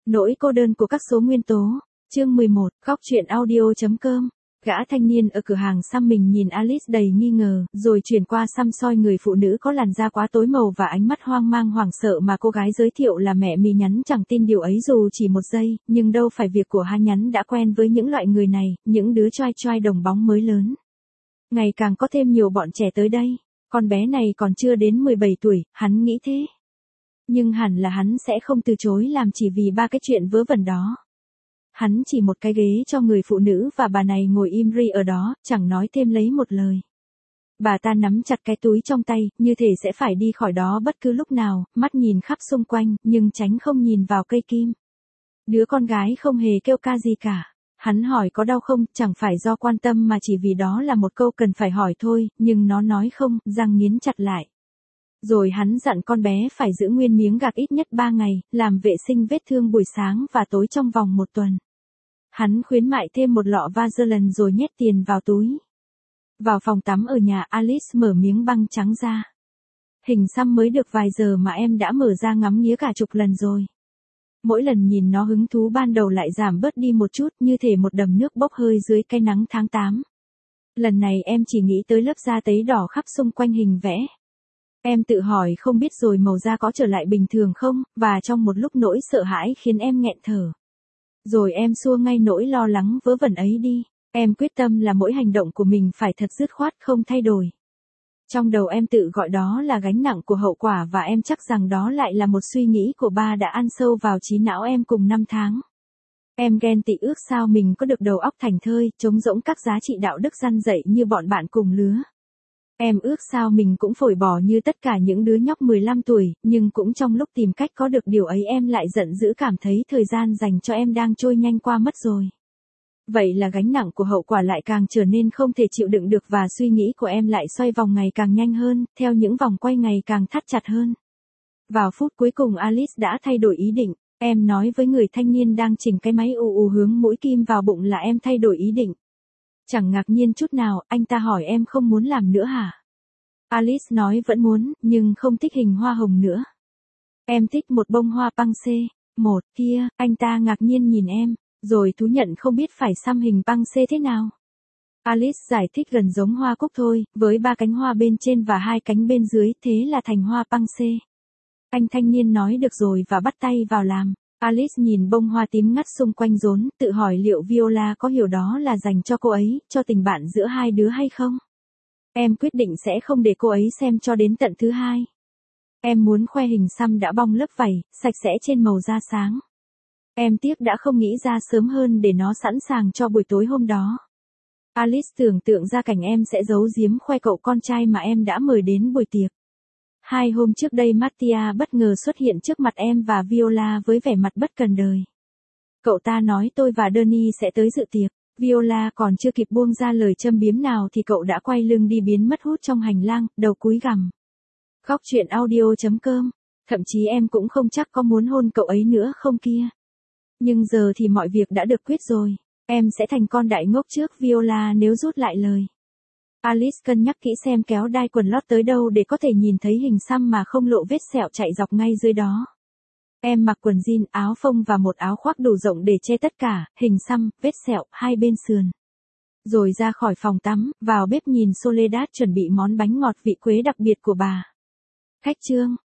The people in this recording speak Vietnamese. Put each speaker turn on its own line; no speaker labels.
Nỗi cô đơn của các số nguyên tố. Chương 11, góc truyện audio.com. Gã thanh niên ở cửa hàng xăm mình nhìn Alice đầy nghi ngờ, rồi chuyển qua xăm soi người phụ nữ có làn da quá tối màu và ánh mắt hoang mang hoảng sợ mà cô gái giới thiệu là mẹ mi nhắn chẳng tin điều ấy dù chỉ một giây, nhưng đâu phải việc của hai nhắn đã quen với những loại người này, những đứa choai choai đồng bóng mới lớn. Ngày càng có thêm nhiều bọn trẻ tới đây, con bé này còn chưa đến 17 tuổi, hắn nghĩ thế. Nhưng hẳn là hắn sẽ không từ chối làm chỉ vì ba cái chuyện vớ vẩn đó. Hắn chỉ một cái ghế cho người phụ nữ và bà này ngồi im ri ở đó, chẳng nói thêm lấy một lời. Bà ta nắm chặt cái túi trong tay, như thể sẽ phải đi khỏi đó bất cứ lúc nào, mắt nhìn khắp xung quanh, nhưng tránh không nhìn vào cây kim. Đứa con gái không hề kêu ca gì cả. Hắn hỏi có đau không, chẳng phải do quan tâm mà chỉ vì đó là một câu cần phải hỏi thôi, nhưng nó nói không, răng nghiến chặt lại. Rồi hắn dặn con bé phải giữ nguyên miếng gạc ít nhất 3 ngày, làm vệ sinh vết thương buổi sáng và tối trong vòng 1 tuần. Hắn khuyến mại thêm một lọ Vaseline rồi nhét tiền vào túi. Vào phòng tắm ở nhà, Alice mở miếng băng trắng ra. Hình xăm mới được vài giờ mà em đã mở ra ngắm nghía cả chục lần rồi. Mỗi lần nhìn nó hứng thú ban đầu lại giảm bớt đi một chút, như thể một đầm nước bốc hơi dưới cái nắng tháng 8. Lần này em chỉ nghĩ tới lớp da tấy đỏ khắp xung quanh hình vẽ. Em tự hỏi không biết rồi màu da có trở lại bình thường không, và trong một lúc nỗi sợ hãi khiến em nghẹn thở. Rồi em xua ngay nỗi lo lắng vớ vẩn ấy đi. Em quyết tâm là mỗi hành động của mình phải thật dứt khoát không thay đổi. Trong đầu em tự gọi đó là gánh nặng của hậu quả và em chắc rằng đó lại là một suy nghĩ của ba đã ăn sâu vào trí não em cùng năm tháng. Em ghen tị ước sao mình có được đầu óc thành thơi, trống rỗng các giá trị đạo đức răn dạy như bọn bạn cùng lứa. Em ước sao mình cũng phổi bò như tất cả những đứa nhóc 15 tuổi, nhưng cũng trong lúc tìm cách có được điều ấy em lại giận dữ cảm thấy thời gian dành cho em đang trôi nhanh qua mất rồi. Vậy là gánh nặng của hậu quả lại càng trở nên không thể chịu đựng được và suy nghĩ của em lại xoay vòng ngày càng nhanh hơn, theo những vòng quay ngày càng thắt chặt hơn. Vào phút cuối cùng Alice đã thay đổi ý định, em nói với người thanh niên đang chỉnh cái máy hướng mũi kim vào bụng là em thay đổi ý định. Chẳng ngạc nhiên chút nào, anh ta hỏi em không muốn làm nữa hả? Alice nói vẫn muốn, nhưng không thích hình hoa hồng nữa. Em thích một bông hoa panse. Một, kia, anh ta ngạc nhiên nhìn em, rồi thú nhận không biết phải xăm hình panse thế nào. Alice giải thích gần giống hoa cúc thôi, với 3 cánh hoa bên trên và 2 cánh bên dưới, thế là thành hoa panse. Anh thanh niên nói được rồi và bắt tay vào làm. Alice nhìn bông hoa tím ngắt xung quanh rốn, tự hỏi liệu Viola có hiểu đó là dành cho cô ấy, cho tình bạn giữa hai đứa hay không? Em quyết định sẽ không để cô ấy xem cho đến tận thứ 2. Em muốn khoe hình xăm đã bong lớp vảy, sạch sẽ trên màu da sáng. Em tiếc đã không nghĩ ra sớm hơn để nó sẵn sàng cho buổi tối hôm đó. Alice tưởng tượng ra cảnh em sẽ giấu giếm khoe cậu con trai mà em đã mời đến buổi tiệc. 2 hôm trước đây Mattia bất ngờ xuất hiện trước mặt em và Viola với vẻ mặt bất cần đời. Cậu ta nói tôi và Danny sẽ tới dự tiệc. Viola còn chưa kịp buông ra lời châm biếm nào thì cậu đã quay lưng đi biến mất hút trong hành lang, đầu cúi gằm. Góc truyện audio.com. Thậm chí em cũng không chắc có muốn hôn cậu ấy nữa không kia. Nhưng giờ thì mọi việc đã được quyết rồi. Em sẽ thành con đại ngốc trước Viola nếu rút lại lời. Alice cân nhắc kỹ xem kéo đai quần lót tới đâu để có thể nhìn thấy hình xăm mà không lộ vết sẹo chạy dọc ngay dưới đó. Em mặc quần jean, áo phông và một áo khoác đủ rộng để che tất cả, hình xăm, vết sẹo, hai bên sườn. Rồi ra khỏi phòng tắm, vào bếp nhìn Soledad chuẩn bị món bánh ngọt vị quế đặc biệt của bà. Khách trương,